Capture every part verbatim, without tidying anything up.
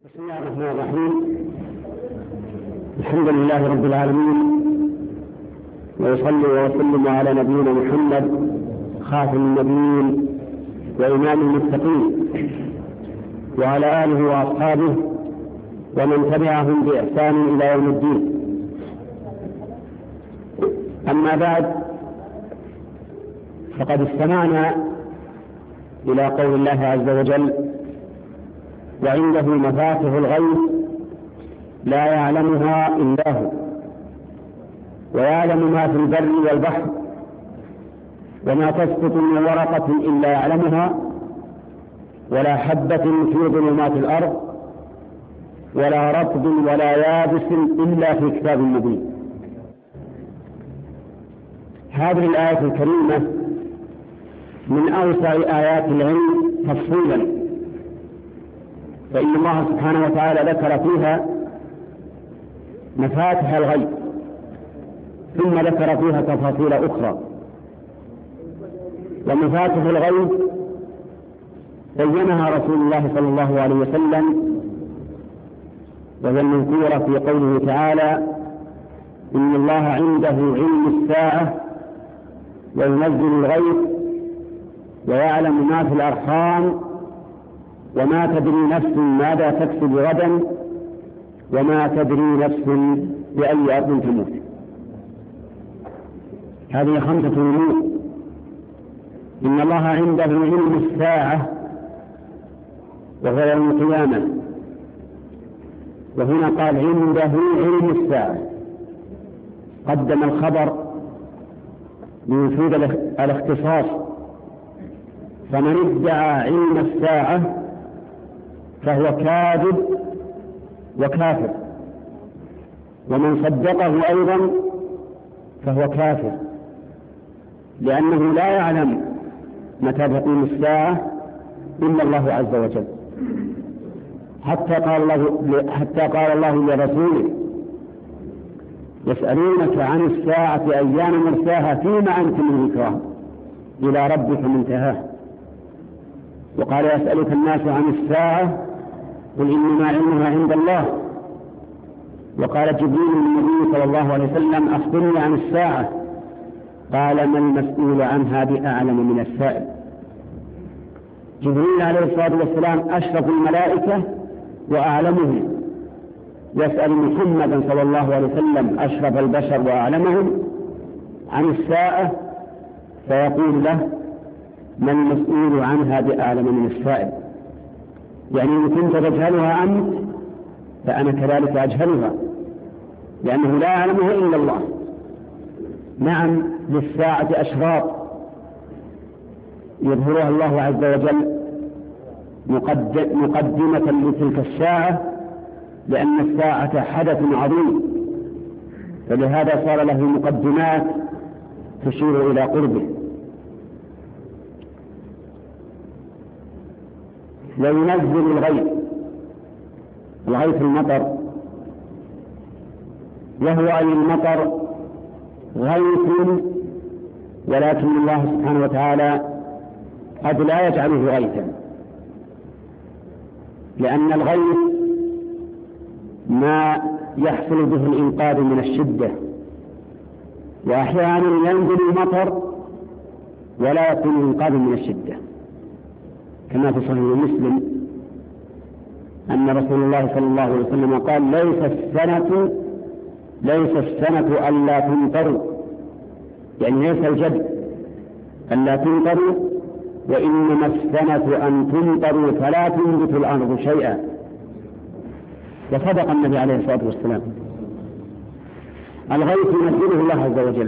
بسم الله الرحمن الرحيم. الحمد لله رب العالمين، ويصلي ويسلم على نبينا محمد خاتم النبيين وإمام المتقين، وعلى آله وأصحابه ومن تبعهم بإحسان إلى يوم الدين. أما بعد، فقد استمعنا إلى قول الله عز وجل: وعنده مفاتح الغيب لا يعلمها إلا هو، ويعلم ما في البر والبحر، وما تسقط من ورقة إلا يعلمها، ولا حبة في ظلمات الأرض، ولا رطب ولا يابس إلا في كتاب مبين. هذه الآية الكريمة من أوسع آيات العلم تفصيلا، فإن الله سبحانه وتعالى ذكر فيها مفاتح الغيب، ثم ذكر فيها تفاصيل أخرى. ومفاتح الغيب بينها رسول الله صلى الله عليه وسلم، وهي المذكورة في قوله تعالى: إن الله عنده علم الساعة وينزل الغيث ويعلم ما في الأرحام وما تدري نفس ماذا تكسب غدا وما تدري نفس بأي أرض تموت. هذه خمسة أمور. إن الله عنده علم الساعة وهو يوم القيامة، وهنا قال عنده علم الساعة، قدم الخبر ليفيد الاختصاص. فمن ادعى علم الساعة فهو كاذب وكافر، ومن صدقه أيضا فهو كافر، لأنه لا يعلم متى تقوم الساعة إلا الله عز وجل. حتى قال الله, حتى قال الله لرسوله: يسألونك عن الساعة أيان مرساها فيما أنت من ذكرها إلى ربك منتهاها. وقال: يسألك الناس عن الساعة قل إنما علمها عند الله. وقال جبريل للنبي صلى الله عليه وسلم: أخبرني عن الساعة. قال: ما المسؤول عنها بأعلم من السائل. جبريل عليه الصلاة والسلام أشرف الملائكة وأعلمهم، يسأل محمدا صلى الله عليه وسلم أشرف البشر وأعلمهم عن الساعة، فيقول له: ما المسؤول عنها بأعلم من السائل. يعني إن كنت تجهلها أنت فأنا كذلك أجهلها، لأنه لا يعلمها إلا الله. نعم، للساعة أشراط يظهرها الله عز وجل مقدمة لتلك الساعة، لأن الساعة حدث عظيم، فلهذا صار له مقدمات تشير إلى قربه. وينزل الغيث، الغيث المطر، وهو أي المطر غيث، ولكن الله سبحانه وتعالى قد لا يجعله غيثا، لأن الغيث ما يحصل به الإنقاذ من الشدة، وأحيانا ينزل المطر ولا يكون الإنقاذ من الشدة، كما في صحيح مسلم أن رسول الله صلى الله عليه وسلم قال: ليس السنة ليس السنة ألا تمطروا، يعني ليس الجد ألا تمطروا، وإنما السنة أن تمطروا فلا تنبت الأرض شيئا. وصدق النبي عليه الصلاة والسلام. الغيث ينزله الله عز وجل،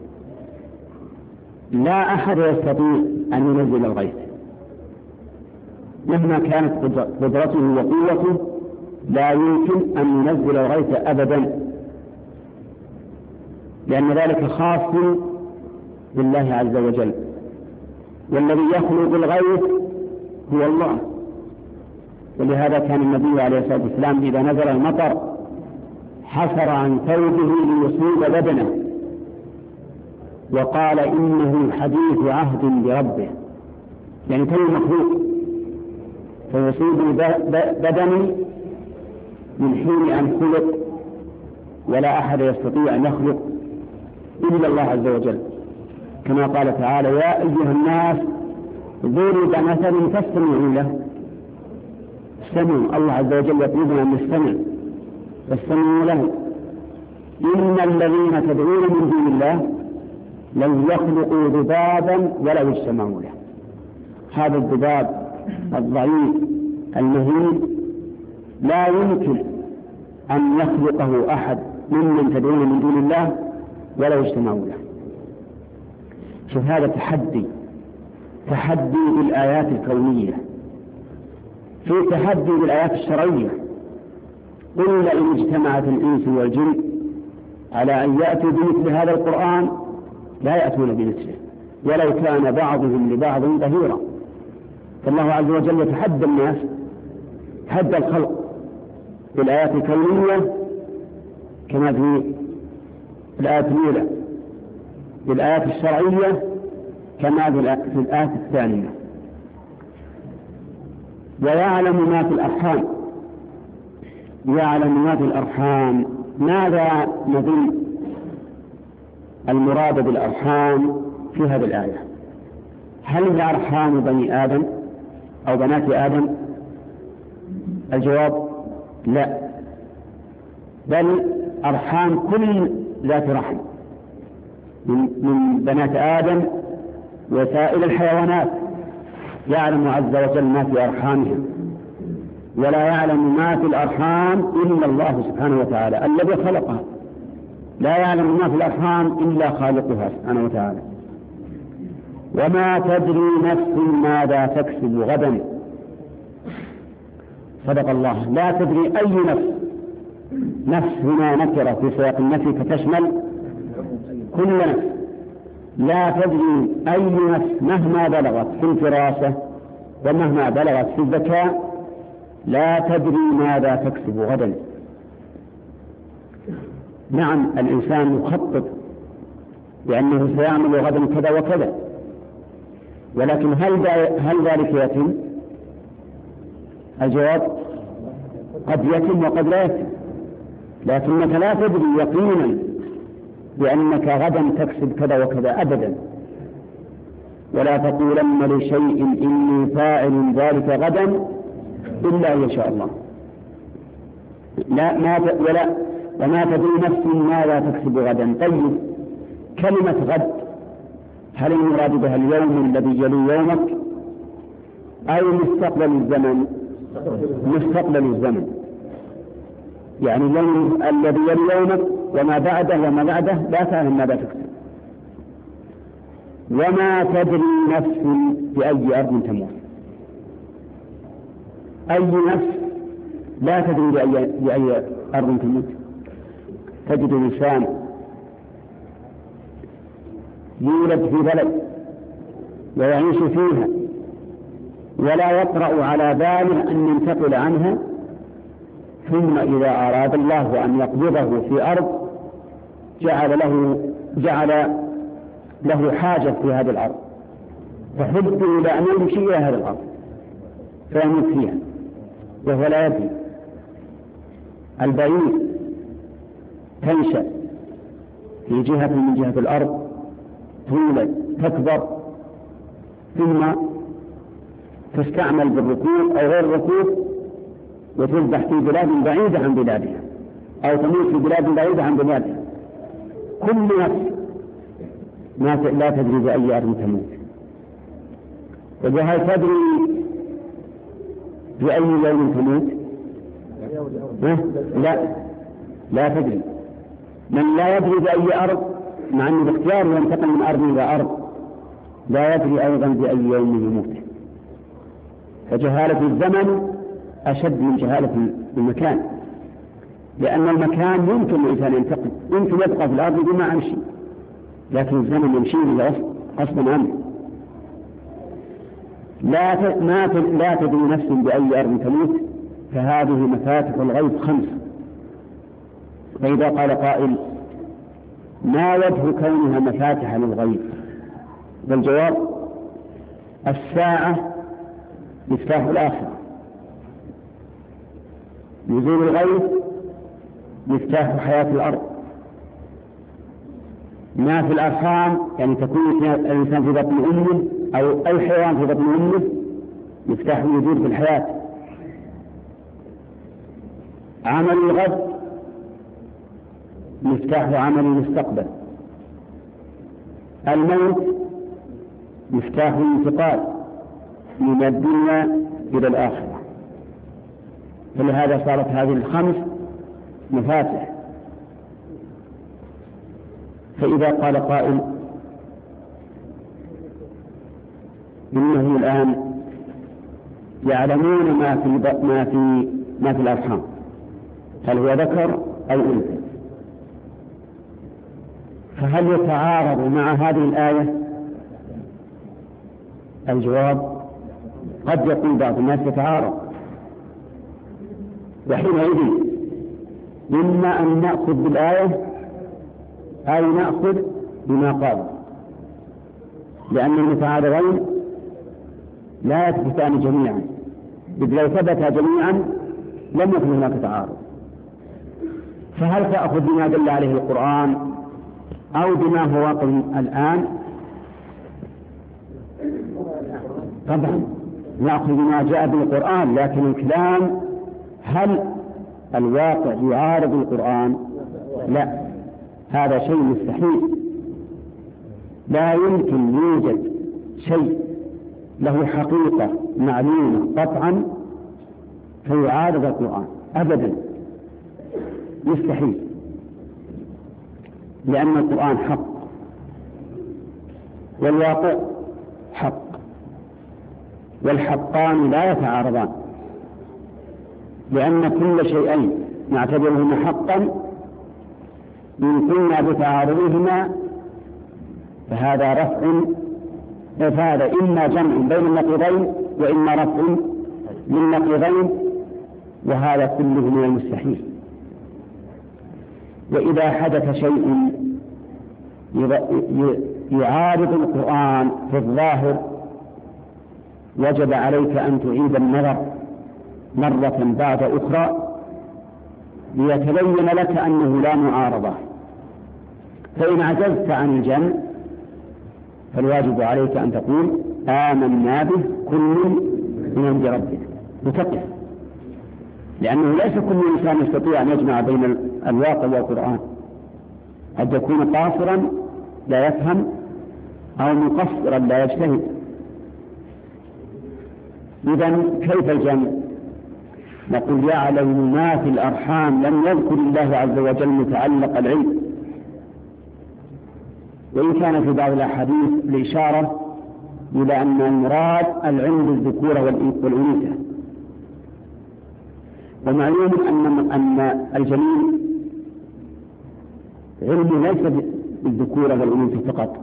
لا أحد يستطيع أن ينزل الغيث مهما كانت قدرته وقوته، لا يمكن أن ينزل الغيث أبدا، لأن ذلك خاص بالله عز وجل. والذي يخلق الغيث هو الله. ولهذا كان النبي عليه الصلاة والسلام إذا نزل المطر حفر عن ثوبه ليصيب بدنه، وقال: إنه حديث عهد بربه، يعني كل مخلوق فيصيب بدني من حين أن خلق، ولا أحد يستطيع أن يخلق إلا الله عز وجل، كما قال تعالى: يا أيها الناس ضرب مثل فاستمعوا له. استمعوا، الله عز وجل يطلبنا أن نستمع، فاستمعوا له. إن الذين تدعون من دون الله لن يخلقوا ذبابا ولو اجتمعوا له. هذا الذباب الضعيف المهين لا يمكن أن يخلقه أحد ممن تدعون من دون الله ولو اجتمعوا له. شوف هذا تحدي، تحدي بالآيات الكونية، في تحدي بالآيات الشرعية. قل لئن اجتمعت الإنس والجن على أن يأتوا بمثل هذا القرآن لا يأتون بمثله ولو كان بعضهم لبعض ظهيرا. فالله عز وجل يتحدى الناس، تحدى الخلق بالآيات الكونية كما في الآيات الأولى، بالآيات الشرعية كما في الآيات الثانية. ويعلم ما في الأرحام، يعلم ما في الأرحام. ماذا نظن المراد بالأرحام في هذه الآية؟ هل هي أرحام بني آدم أو بنات آدم؟ الجواب لا، بل أرحام كل ذات رحم من, من بنات آدم وسائر الحيوانات. يعلم عز وجل ما في أرحامهم، ولا يعلم ما في الأرحام إلا الله سبحانه وتعالى الذي خلقها. لا يعلم ما في الأرحام إلا خالقها سبحانه وتعالى. وما تدري نفس ماذا تكسب غدا. صدق الله. لا تدري أي نفس، نفس هنا نكرة في سياق النفي فتشمل كل نفس. لا تدري أي نفس مهما بلغت في الفراسة ومهما بلغت في الذكاء لا تدري ماذا تكسب غدا. نعم الإنسان يخطط بأنه سيعمل غدا كذا وكذا، ولكن هل هل ذلك يتم؟ الجواب قد يتم وقد لا يتم، لكنك لا تدري يقينا بأنك غدا تكسب كذا وكذا أبدا. ولا تقولن لشيء إني فاعل ذلك غدا إلا إن شاء الله. لا ما ت... ولا وما تدري نفس ماذا تكسب غدا. طيب كلمة غد هل المراد بها اليوم الذي يلي يومك أو مستقبل الزمن؟ مستقبل الزمن، يعني اليوم الذي يلي يومك وما بعده وما بعده لا تعلم ماذا تكسب. وما تدري نفس بأي أرض تموت. أي نفس لا تدري بأي, بأي أرض تموت. تجد إنسان يولد في بلد ويعيش فيها ولا يطرأ على باله أن ينتقل عنها، ثم إذا أراد الله أن يقبضه في أرض جعل له جعل له حاجة في هذه الأرض، فحبه إلى أن يمشي إلى هذه الأرض فيموت فيها وهو لا يدري. البعير تنشأ في جهة من جهة الأرض، تولد تكبر، ثم تستعمل بالركوب أو غير الركوب وتذبح في بلاد بعيدة عن بلادها أو تموت في بلاد بعيدة عن بلادها. كل نفس لا تدري بأي أرض تموت. وهل تدري بأي يوم تموت؟ لا لا تدري. من لا يدري بأي أرض مع أن الاختيار ينتقل من أرض إلى أرض لا يدري أيضا بأي يوم يموت. فجهالة الزمن أشد من جهالة المكان، لأن المكان يمكن الإنسان ينتقل، يمكن يبقى في الأرض بما أمشي، لكن الزمن يمشي غصبا عنه. لا ما لا تدري نفس بأي أرض تموت. فهذه مفاتح الغيب خمس. فإذا قال قائل ما وجه كونها مفاتح للغيب؟ بالجواب الساعة مفتاح الآخرة، نزول الغيث مفتاح حياة الأرض. ما في الأرحام يعني تكون الإنسان في بطن أمه أو أي حيوان في بطن أمه مفتاح الوجود في الحياة. عمل الغد مفتاح عمل المستقبل. الموت مفتاح الانتقال من الدنيا إلى الآخرة. فلهذا صارت هذه الخمس مفاتح. فإذا قال قائل إنه الآن يعلمون ما في ما في ما في الأرحام، هل هو ذكر أو أنثى؟ فهل يتعارض مع هذه الآية؟ الجواب قد يقول بعض الناس يتعارض، وحينئذ إما أن نأخذ بالآية أو نأخذ بما قال، لأن المتعارضين لا يثبتان جميعا، إذ لو ثبتا جميعا لم يكن هناك تعارض. فهل تأخذ بما دل عليه القرآن أو بما هو واقع الآن؟ طبعا نأخذ بما جاء بالقرآن، لكن الكلام هل الواقع يعارض القرآن؟ لا، هذا شيء مستحيل. لا يمكن يوجد شيء له حقيقة معلومة قطعا فيعارض القرآن أبدا، مستحيل، لأن القرآن حق والواقع حق، والحقان لا يتعارضان، لأن كل شيئين نعتبرهما حقا إن كنا بتعارضهما فهذا رفع، فهذا إما جمع بين النقيضين وإما رفع للنقيضين، وهذا كله من المستحيل. وإذا حدث شيء يعارض القرآن في الظاهر وجب عليك أن تعيد النظر مرة بعد أخرى ليتبين لك أنه لا معارضة. فإن عجزت عن الجمع فالواجب عليك أن تقول آمنا به كل من عند ربك وتقف، لأنه ليس كل إنسان يستطيع أن يجمع بين الواقع والقرآن، قد يكون قاصرا لا يفهم أو مقصرا لا يجتهد. إذن كيف الجمع؟ نقول يعلم ما في الأرحام، لم يذكر الله عز وجل متعلق العلم، وإن كان في بعض الأحاديث الإشارة إلى أن المراد العلم بالذكورة والأنوثة. ومعلوم أن أن الجميع علم ليس بالذكورة والأنوثة فقط،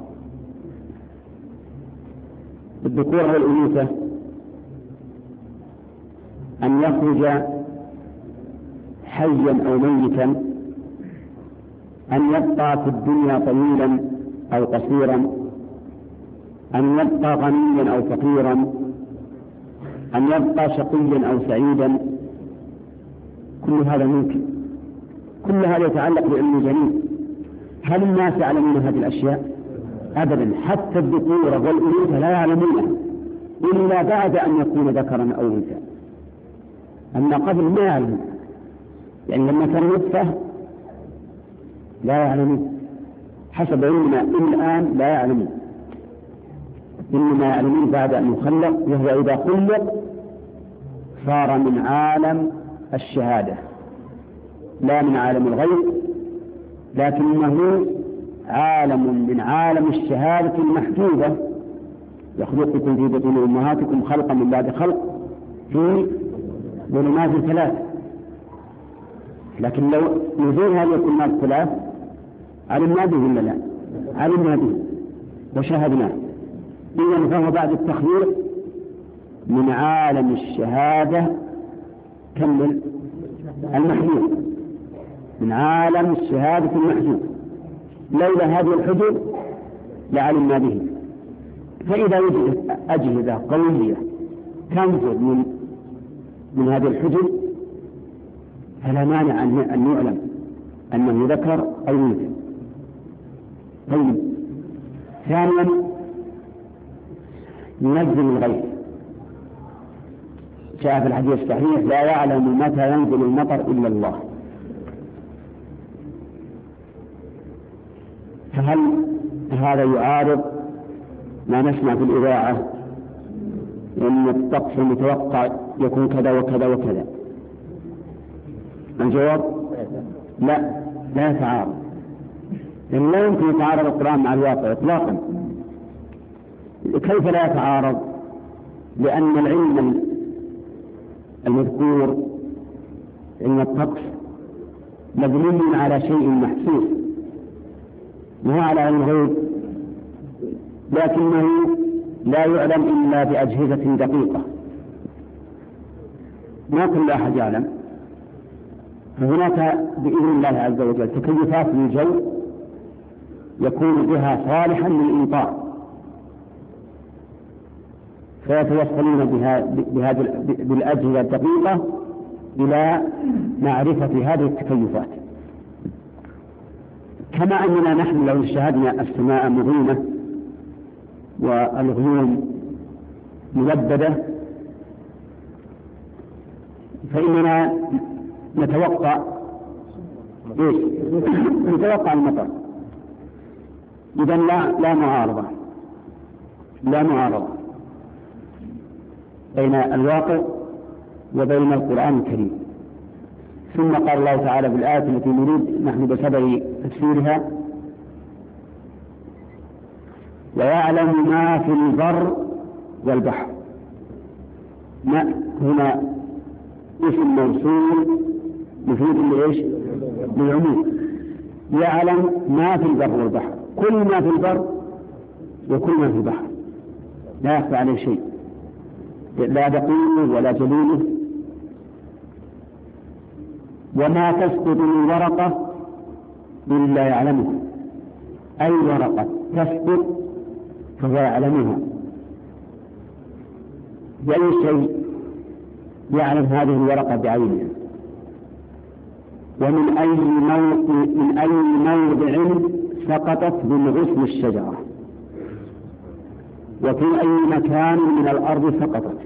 الذكورة والأنوثة أن يخرج حيا أو ميتا، أن يبقى في الدنيا طويلا أو قصيرا، أن يبقى غنيا أو فقيرا، أن يبقى شقيا أو سعيدا، كل هذا ممكن، كل هذا يتعلق بعلم الجنين. هل الناس يعلمون هذه الأشياء؟ أبدا، حتى الذكورة والأنوثة لا يعلمونها إلا بعد أن يكون ذكرا أو أنثى، أما قبل ما يعلمون، يعني لما كان نطفة لا يعلمون، حسب علمنا الآن لا يعلمون، إنما يعلمون بعد أن يخلق، وهو إذا خلق صار من عالم الشهادة لا من عالم الغيب، لكنه عالم من عالم الشهادة المحجوبة، يخلقكم في بطون أمهاتكم خلقا من بعد خلق في ظلمات ثلاث. لكن لو نزول هذه الظلمات الثلاث علمنا به ولا لا؟ علمنا به وشاهدناه. إذن فهو بعد التخليق من عالم الشهادة كمل المحجوب، من عالم الشهادة المحجوب، لولا هذه الحجب لعلمنا به. فإذا وجدت أجهزة قوية تنفذ من من هذه الحجب فلا مانع أن يعلم أنه ذكر أو أنثى. طيب، ثانيا ينزل الغيث. جاء في الحديث الصحيح: لا يعلم متى ينزل المطر إلا الله. فهل هذا يعارض ما نسمع في الإذاعة أن الطقس المتوقع يكون كذا وكذا وكذا؟ الجواب: لا، لا يتعارض، لأن لا يمكن يتعارض القرآن مع الواقع إطلاقا. كيف لا يتعارض؟ لأن العلم المذكور، علم الطقس، مبني على شيء محسوس، ما هو على علم الغيب، لكنه لا يعلم إلا بأجهزة دقيقة، ما كل أحد يعلم. فهناك بإذن الله عز وجل تكيفات للجو يكون بها صالحا للإنطاء، فيتوصلون بها بالأجهزة الدقيقة إلى معرفة هذه التكيفات. كما أننا نحن لو شاهدنا السماء مظلمة والغيوم ملبدة فإننا نتوقع إيش؟ نتوقع المطر. إذن لا لا معارضة لا معارضة بين الواقع وبين القرآن الكريم. ثم قال الله تعالى في الآية التي نريد نحن بسبب تفسيرها: ويعلم ما في البر والبحر. ما هنا اسم موصول مفيد لإيش؟ للعموم. يعلم ما في البر والبحر، كل ما في البر وكل ما في البحر، لا يخفى عليه شيء، لا دقيقه ولا جليله. وما تسقط من ورقة إلا يعلمها، أي ورقة تسقط فهو يعلمها. بأي شيء يعلم هذه الورقة بعينها، ومن أي موضع من أي موضع سقطت من غصن الشجرة، وفي أي مكان من الأرض سقطت،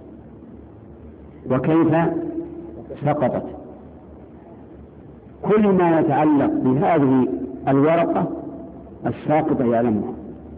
وكيف سقطت. كل ما يتعلق بهذه الورقة الساقطة يعلمها.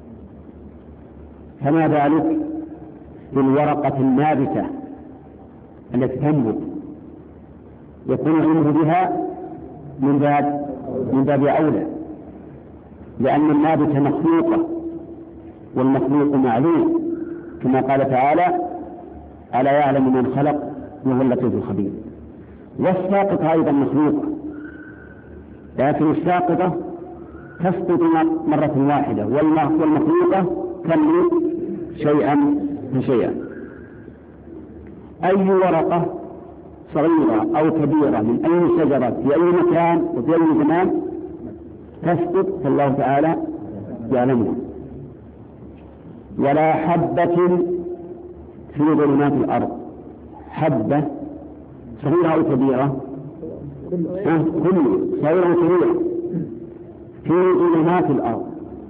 فما بالك بالورقة النابتة التي تنبت، يكون علمه بها من باب من باب أولى، لأن النابتة مخلوقة والمخلوق معلوم، كما قال تعالى: ألا يعلم من خلق وهو اللطيف الخبير. والساقطة أيضا مخلوقة، لكن الساقطة تسقط مرة واحدة، والمخلوقة تملك شيئا فشيئا. أي ورقة صغيرة أو كبيرة من أي شجرة في أي مكان وفي أي زمان تسقط فالله تعالى يعلمها. ولا حبة في ظلمات الأرض، حبة صغيرة أو كبيرة، كل صغيرة وكبيرة في ظلمات الأرض.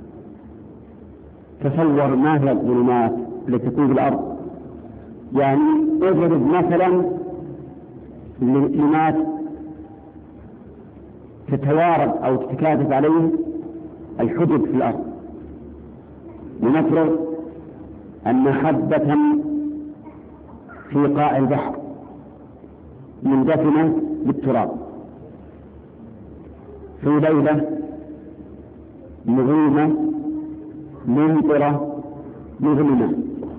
تصور ما هي الظلمات التي تكون في الأرض. يعني اضرب مثلا لمات تتوارد أو تتكاثف عليه الحدب في الأرض. لنفرض أن حبة في قاع البحر مندفنة بالتراب في ليلة مظلمة ممطرة مظلمة،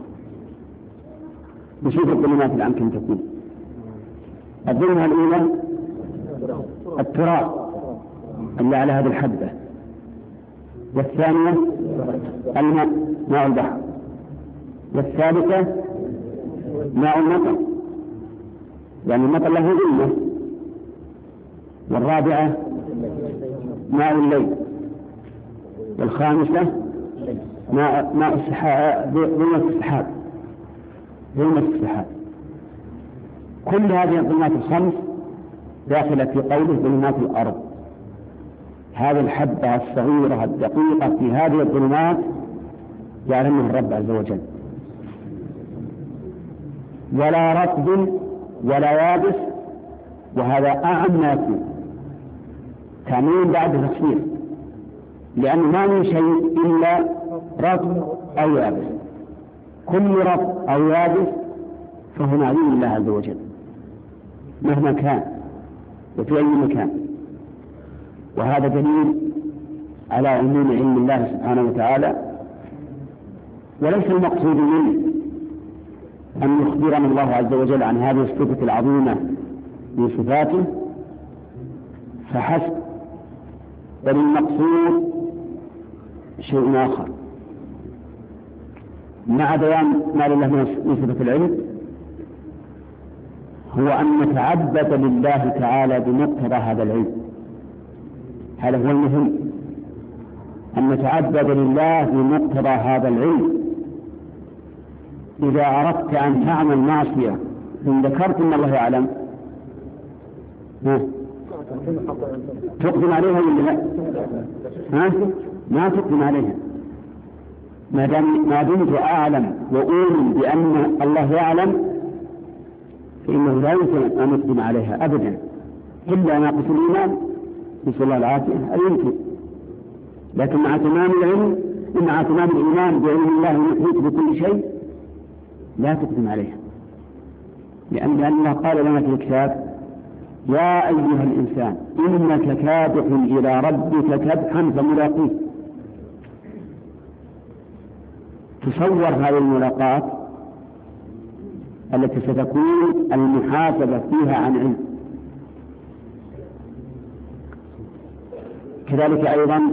بشوف الظلمات الآن كم تكون. الظلمة الأولى التراب اللي على هذه الحبة، والثانية الماء ماء البحر، والثالثة ماء المطر يعني المطر له ظلمة، والرابعة ماء الليل، والخامسة ماء ماء السحاب ظلمة السحاب ظلمة السحاب. كل هذه الظلمات الخمس داخلة في قوله ظلمات الأرض. هذه الحبة الصغيرة الدقيقة في هذه الظلمات يعلمها الرب عز وجل، ولا رطب ولا يابس، وهذا أعم ما يكون تعميم بعد تفسير، لأنه ما من شيء إلا رطب أو يابس، كل رطب أو يابس فهو معلوم لله عز وجل مهما كان وفي أي مكان. وهذا دليل على عموم علم الله سبحانه وتعالى. وليس المقصود منه أن يخبرنا الله عز وجل عن هذه الصفة العظيمة من صفاته فحسب، بل المقصود شيء آخر مع بيان ما لله من صفة العلم، هو أن نتعبد لله تعالى بمقتضى هذا العلم. هذا هو المهم، أن نتعبد لله بمقتضى هذا العلم. إذا أردت أن تعمل معصية ثم ذكرت أن الله يعلم تقدم عليها ولا لا؟ ها؟ ما تقدم عليها. ما دام ما دمت أعلم وأؤمن بأن الله يعلم فإنه لا يمكن أن أقدم عليها أبدا إلا ناقص الإيمان، نسأل الله العافية، أن يمكن. لكن مع تمام العلم مع تمام الإيمان بعلم الله المحيط بكل شيء لا تقدم عليها، لأن الله قال لنا في الكتاب: يا أيها الإنسان إنك كادح إلى ربك كدحا فملاقيه. تصور هذه الملاقات التي ستكون المحاسبة فيها عن علم. كذلك أيضا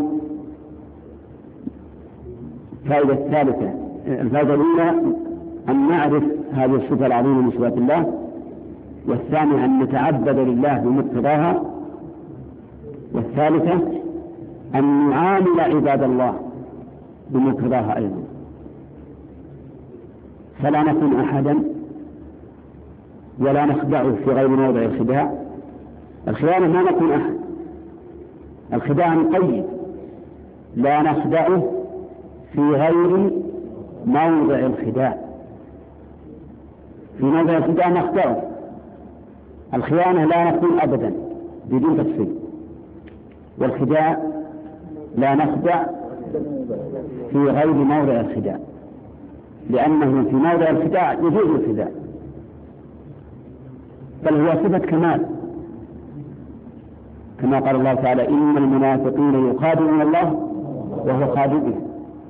الفائدة الثالثة، الفائدة الأولى أن نعرف هذه الصفة العظيمة من صفات الله، والثانية أن نتعبد لله بمقتضاها، والثالثة أن نعامل عباد الله بمقتضاها أيضا، فلا نكون أحدا ولا نخدعه في غير موضع الخداع. الخيانة ما نكون أحد، الخداع مقيد، لا نخدعه في غير موضع الخداع. في موضع الخداع نخدعه، الخيانة لا نكون أبدا بدون تفصيل، والخداع لا نخدع في غير موضع الخداع، لأنه في موضع الخداع يجوز الخداع، بل هو صفة كمال، كما قال الله تعالى: إن المنافقين يخادعون الله وهو خادعهم.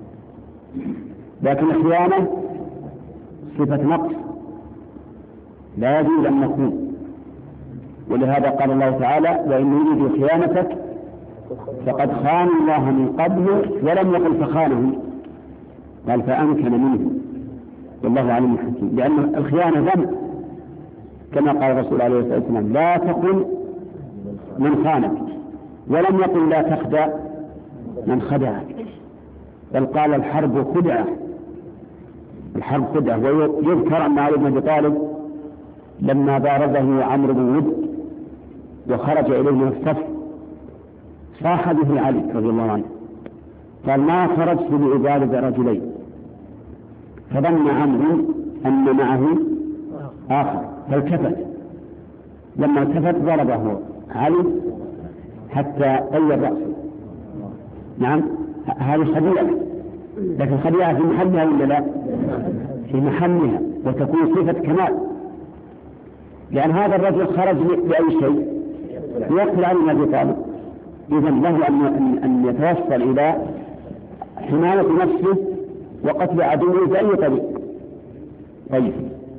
لكن الخيانة صفة نقص لا يجوز أن نكون، ولهذا قال الله تعالى: وإن يريدوا خيانتك فقد خانوا الله من قبل ولم يقل فخانهم، قال فأمكن منه، والله عليم حكيم. لأن الخيانة ذنب، كما قال الرسول عليه الصلاة والسلام: لا تقل من خانك، ولم يقل لا تخدع من خدعك، بل قال الحرب خدعة، الحرب خدعة. ويذكر أن علي بن أبي طالب لما بارزه عمرو بن ود وخرج إليه من الصف صاح به علي رضي الله عنه، قال: ما خرجت لأبارز رجلين. فظن عمرو أن معه آخر فالتفت، لما التفت ضربه علي حتى طير رأسه. نعم، هذه خديعة، لكن خديعة في محلها ولا لا؟ في محلها، وتكون صفة كمال، لأن هذا الرجل خرج لأي شيء؟ ليقتل علي بن أبي طالب، إذن له أن يتوصل إلى حماية نفسه وقتل عدوه بأي طريق. طيب،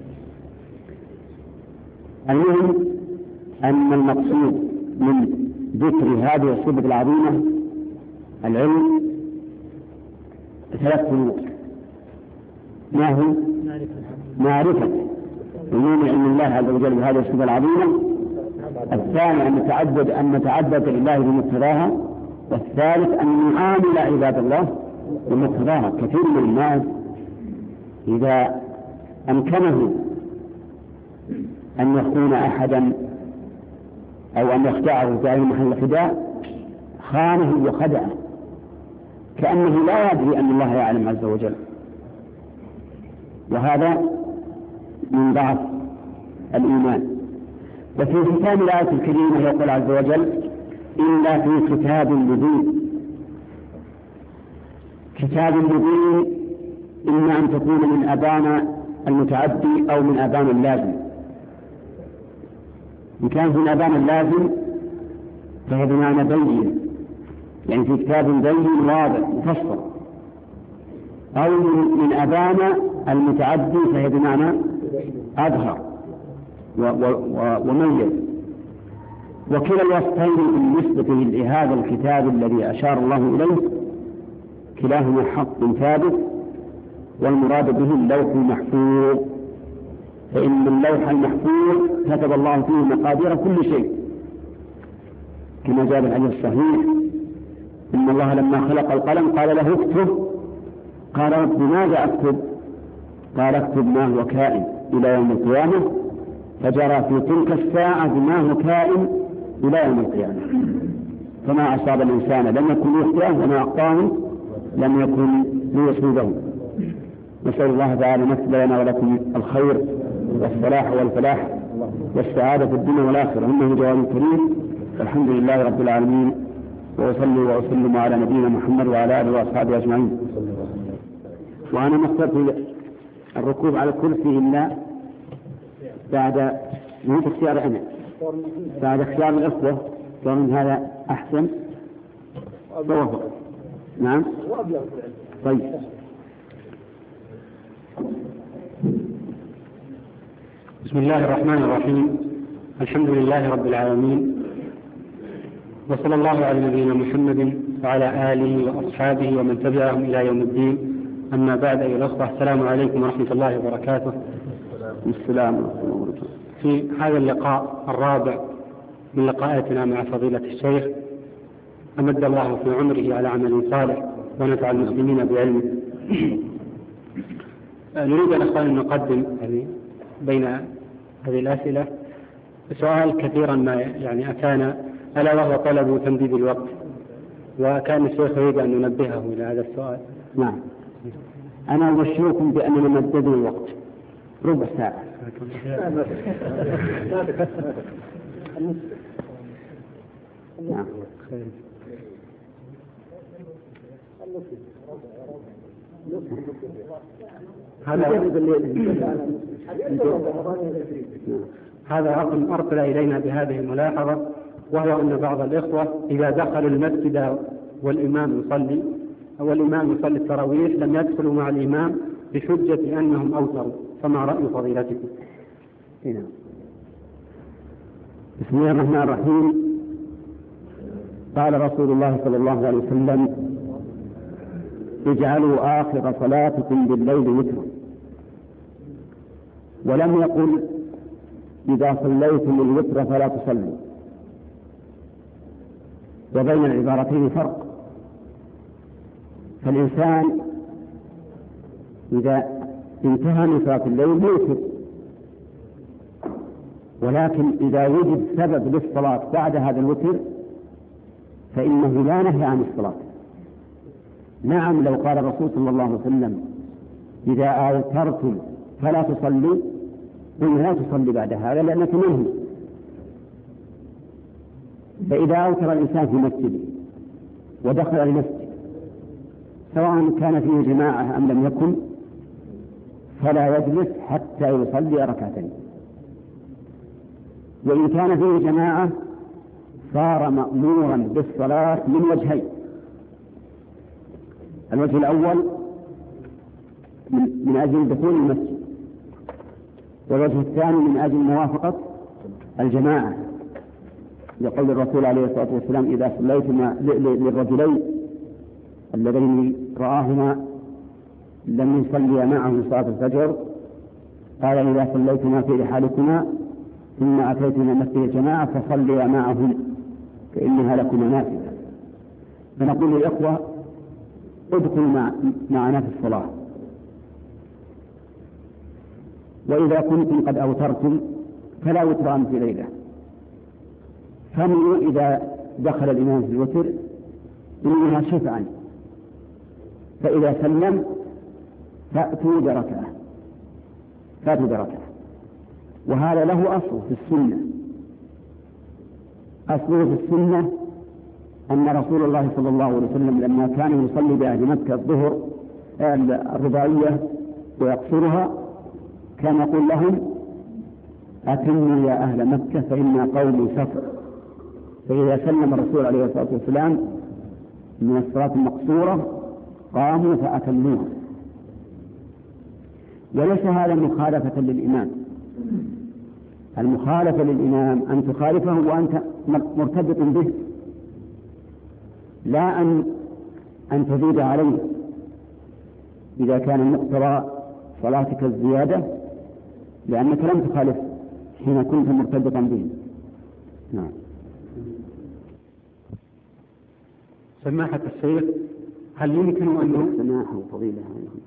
المهم أن المقصود من ذكر هذه الصفة العظيمة العلم ثلاث أمور: ما هو؟ معرفة عموم علم الله عز وجل بهذه الصفة العظيمة، الثاني أن نتعبد أن نتعبد لله بمقتضاها، والثالث أن نعامل عباد الله بمقتضاها. كثير من الناس إذا أمكنه أن يخون أحدا أو أن يخدعه في أي محل خداع خانه وخدعه، كأنه لا يدري أن الله يعلم عز وجل. وهذا من ضعف الإيمان. وفي ختام الآية الكريمة يقول عز وجل: إلا في كتاب مبين. كتاب مبين إما أن تكون من أبان المتعدي أو من أبان اللازم. إن كان من أبان اللازم فهي بمعنى بين، يعني في كتاب بين واضح مفصل، أو من أبان المتعدي فهي بمعنى أظهر وميز. وكلا الوصفين بالنسبة لهذا الكتاب الذي أشار الله إليه كلاهما حق ثابت، والمراد به اللوح المحفوظ، فإن اللوح المحفوظ كتب الله فيه مقادير كل شيء، كما جاء بالحديث الصحيح: إن الله لما خلق القلم قال له اكتب، قال رب ماذا أكتب؟ قال اكتب ما هو كائن إلى يوم القيامة، فجرى في تلك الساعة ما هو كائن إلى يوم القيامة. فما أصاب الإنسان لم يكن ليخطئه، وما أخطأه لم يكن ليصيبه. نسأل الله تعالى نكتب لنا ولكم الخير والصلاح والفلاح والسعادة في الدنيا والآخرة، إنه جواد كريم. والحمد لله رب العالمين، وأصلي وأسلم على نبينا محمد وعلى آله وأصحابه أجمعين. وأنا مختار الركوب على الكرسي إلا بعد موت اختيار أنا بعد اختيار الأخوة، ومن هذا أحسن ووفق. نعم طيب. بسم الله الرحمن الرحيم. الحمد لله رب العالمين، وصلى الله على نبينا محمد وعلى آله وأصحابه ومن تبعهم إلى يوم الدين. أما بعد، أيها الأخوة، السلام عليكم ورحمة الله وبركاته. السلام ورحمة الله وبركاته. في هذا اللقاء الرابع من لقاءاتنا مع فضيلة الشيخ، أمد الله في عمره على عمل صالح ونفع المسلمين بعلمه. نريد أن أخوان نقدم يعني بين هذه الأسئلة سؤال كثيرا ما يعني أتانا، ألا وهو طلب تمديد الوقت، وكان الشيخ يريد أن ننبهه إلى هذا السؤال. نعم، أنا أبشركم بأننا مددوا الوقت ربع ساعة. نعم. هذا رقم أرسل إلينا بهذه الملاحظة، وهو أن بعض الإخوة إذا دخلوا المسجد والإمام يصلي أو الإمام يصلي التراويح لم يدخلوا مع الإمام بحجة أنهم أوتروا، فما رأي فضيلتكم؟ هنا. بسم الله الرحمن الرحيم. قال رسول الله صلى الله عليه وسلم: اجعلوا آخر صلاتكم بالليل وترا. ولم يقل إذا صليتم الوتر فلا تصلوا، وبين العبارتين فرق. فالإنسان إذا انتهى من صلاة الليل يوتر، ولكن إذا وجد سبب للصلاة بعد هذا الوتر فإنه لا نهي عن الصلاة. نعم، لو قال الرسول صلى الله عليه وسلم: إذا أوترتم فلا تصلوا، قلنا لا تصلي بعد هذا لأنك منه. فإذا أوتر الإنسان في مسجده ودخل المسجد سواء كان فيه جماعة أم لم يكن فلا يجلس حتى يصلي ركعتين، وإن كان فيه جماعة صار مأمورا بالصلاة من وجهين: الوجه الأول من أجل دخول المسجد، والوجه الثاني من أجل موافقة الجماعة، لقول الرسول عليه الصلاة والسلام: إذا صليتما للرجلين اللذين رآهما لم يصلي معه صلاة الفجر، قال: إذا صليتما في رحالكما ثم أتيتما مسجد الجماعة فصليا معهم فإنها لكما نافلة. فنقول للإخوة: ادخلوا معنا في الصلاة. وإذا كنتم قد أوترتم فلا وتران في ليلة، فمنوا إذا دخل الإمام في الوتر إنها شفعا، فإذا سلم فأتوا بركعة فأتوا بركعة. وهذا له أصل في السنة. أصله في السنة أن رسول الله صلى الله عليه وسلم لما كان يصلي بأهل مكة الظهر الرباعية ويقصرها كان يقول لهم: أتموا يا أهل مكة فإنا قوم سفر. فإذا سلم الرسول عليه الصلاة والسلام من الصلاة المقصورة قاموا فأتموها. وليس هذا مخالفة للإمام. المخالفة للإمام أن تخالفه وأنت مرتبط به، لا أن أن تزيد عليه إذا كان مقتضى صلاتك الزيادة، لأنك لم تخالف حين كنت مرتبطا به. نعم. سماحة الشيخ، هل يمكن أن سماحة وفضيلة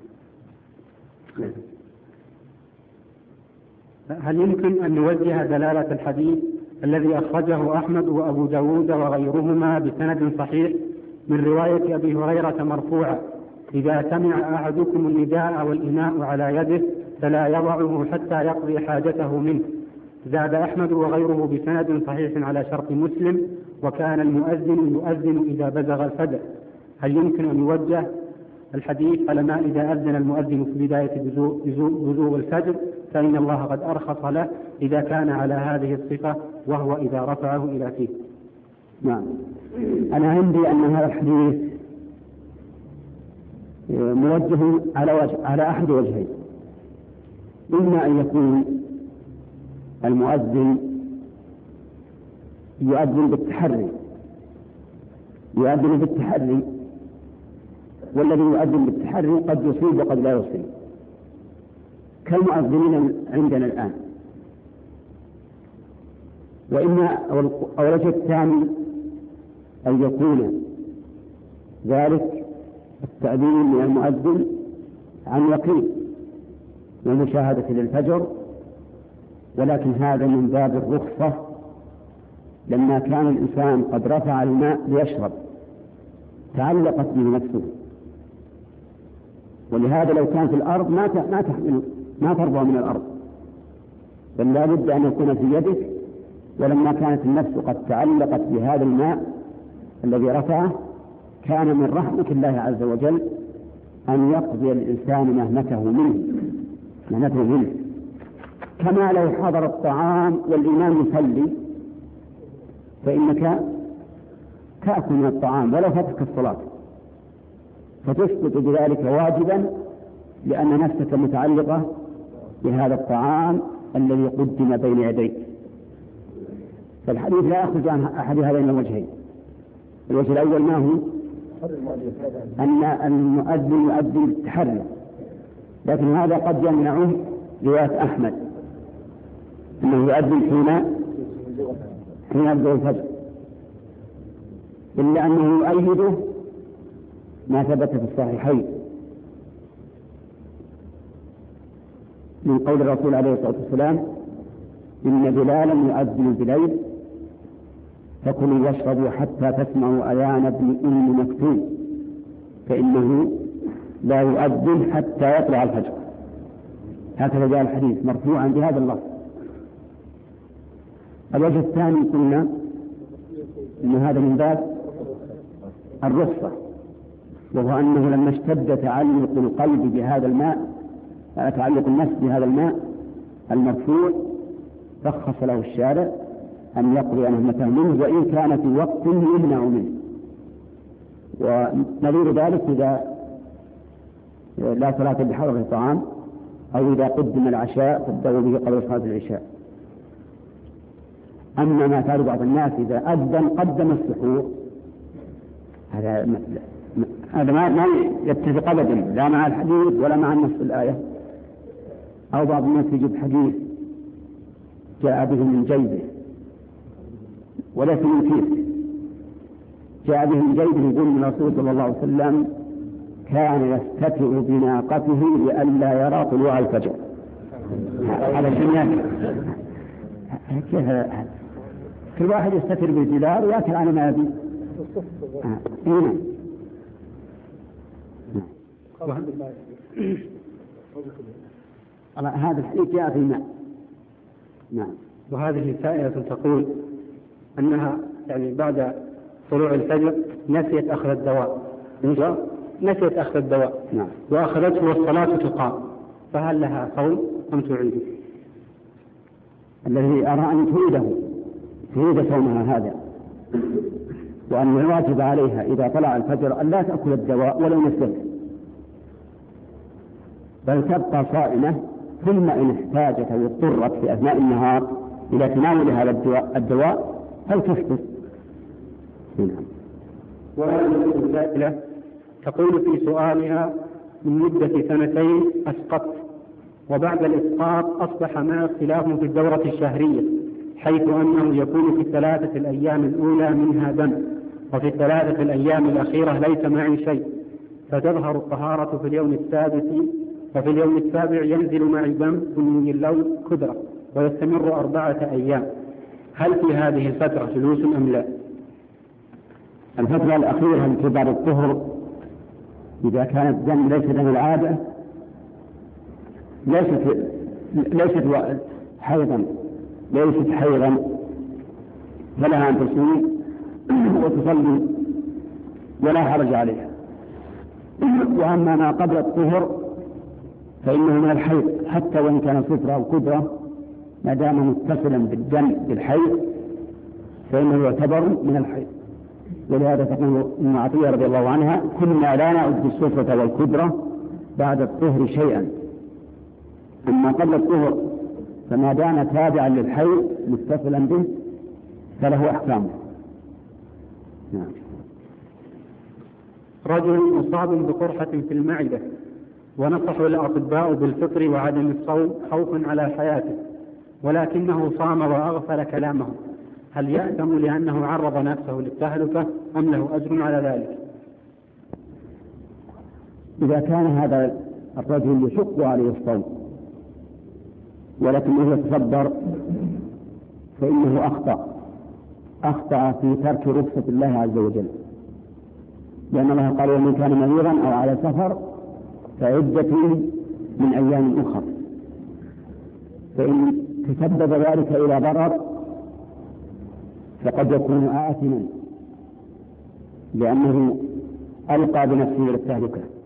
هل يمكن أن نوجه دلالة الحديث الذي أخرجه أحمد وأبو داود وغيرهما بسند صحيح من رواية أبي هريرة مرفوعة: إذا سمع أحدكم النداء والإناء على يده فلا يضعه حتى يقضي حاجته منه. زاد أحمد وغيره بسند صحيح على شرط مسلم: وكان المؤذن يؤذن إذا بزغ الفجر. هل يمكن أن يوجه الحديث على ما إذا أذن المؤذن في بداية بزوغ الفجر فإن الله قد أرخص له إذا كان على هذه الصفة، وهو إذا رفعه إلى فيه؟ نعم. أنا عندي أن هذا الحديث موجه على وجه على أحد وجهين: إما أن يكون المؤذن يؤذن بالتحري يؤذن بالتحري والذي يؤذن بالتحري قد يصيب وقد لا يصيب، كالمؤذنين عندنا الآن. وإما الوجه الثاني أن يكون ذلك التأذين من المؤذن عن يقين ومشاهدة للفجر، ولكن هذا من باب الرخصة لما كان الإنسان قد رفع الماء ليشرب تعلقت به نفسه، ولهذا لو كان في الأرض ما ما تحمل ما ترضى من الأرض، بل لا بد أن يكون في يدك. ولما كانت النفس قد تعلقت بهذا الماء الذي رفعه كان من رحمة الله عز وجل أن يقضي الإنسان مهمته منه مهمته منه كما لو حضر الطعام والإمام يصلي فإنك تأكل من الطعام ولا تترك الصلاة، فتسقط بذلك واجبا لأن نفسك متعلقة بهذا الطعام الذي قدم بين يديك. فالحديث لا يخرج عن أحد هذين الوجهين. الوجه الأول ما هو؟ أن المؤذن يؤذن بالتحري، لكن هذا قد يمنعه رواية أحمد أنه يؤذن حين حين يبدأ الفجر، إلا أنه يؤيده ما ثبت في الصحيحين من قول الرسول عليه الصلاة والسلام: إن بلالا يؤذن بليل فكلوا واشربوا حتى تسمعوا أذان ابن أم مكتوم فإنه لا يؤذن حتى يطلع الفجر. هكذا جاء الحديث مرفوعا بهذا اللفظ. الوجه الثاني قلنا أن هذا من باب الرخصة، وهو أنه لما اشتد تعلق القلب بهذا الماء تعلق النفس بهذا الماء المرفوع رخص له الشارع أن يقضي مهمته منه وإن كان في وقت يمنع منه. ونظير ذلك إذا لا صلاة بحضرة الطعام أو إذا قدم العشاء فابدأوا به قبل صلاة العشاء. أما ما فعل بعض الناس إذا أذن قدم السحور هذا هذا ما ما يتفق أبدا لا مع الحديث ولا مع نص الآية. أو بعض الناس يجيب حديث جاء به من جيبه وليس من كيس، جاء به من جيبه يقول من الرسول صلى الله عليه وسلم كان يستتر بناقته لئلا يرى طلوع الفجر. على الدنيا كيف كل واحد يستتر بالجدار ويأكل على ما يبي. هنا هذا الحديث جاء في الماء. نعم. وهذه سائلة تقول أنها يعني بعد طلوع الفجر نسيت أخذ الدواء نسيت أخذ الدواء نعم. وأخذته والصلاة تقام، فهل لها صوم أم تعيده؟ الذي أرى أن تعيده تعيد صومها هذا، وأن الواجب عليها إذا طلع الفجر أن لا تأكل الدواء ولو نسيت، بل تبقى صائمة، ثم إن احتاجت أو اضطرت في أثناء النهار إلى تناول هذا الدواء فلتفطر. نعم. وهذه السائلة تقول في سؤالها: من مدة سنتين أسقطت، وبعد الإسقاط أصبح معي اختلاف في الدورة الشهرية، حيث أنه يكون في الثلاثة الأيام الأولى منها دم، وفي الثلاثة الأيام الأخيرة ليس معي شيء، فتظهر الطهارة في اليوم السادس، وفي اليوم السابع ينزل معي دم بني اللون كدرة، ويستمر أربعة أيام. هل في هذه الفترة جلوس أم لا؟ الفترة الأخيرة من كبار الطهر إذا كان الدم ليس دم العادة ليست ليست حيضا ليست حيضا فلها أن تصوم وتصلي ولا حرج عليها. وأما ما قبل الطهر فإنه من الحيض، حتى وإن كان صفرة أو كدرة ما دام متصلا بالدم بالحيض فإنه يعتبر من الحيض. ولهذا تقول أم عطية رضي الله عنها: كنا لا نعد الصفرة والكدرة بعد الطهر شيئا، أما قبل الطهر فما دام تابعا للحيض متصلا به فله أحكامه. نعم. رجل مصاب بقرحة في المعدة ونصح الأطباء بالفطر وعدم الصوم خوفا على حياته، ولكنه صام وأغفل كلامه، هل يأثم لأنه عرض نفسه للتهلكة أم له أجر على ذلك؟ إذا كان هذا الرجل يشق عليه الصوم ولكنه يتصبر فإنه أخطأ أخطأ في ترك رخصة الله عز وجل، لأن الله قال: ومن كان مريضا أو على سفر فعدة من أيام أخر. فإن تسبب ذلك إلى ضرر فقد يكون آثما لأنه ألقى بنفسه إلى التهلكة.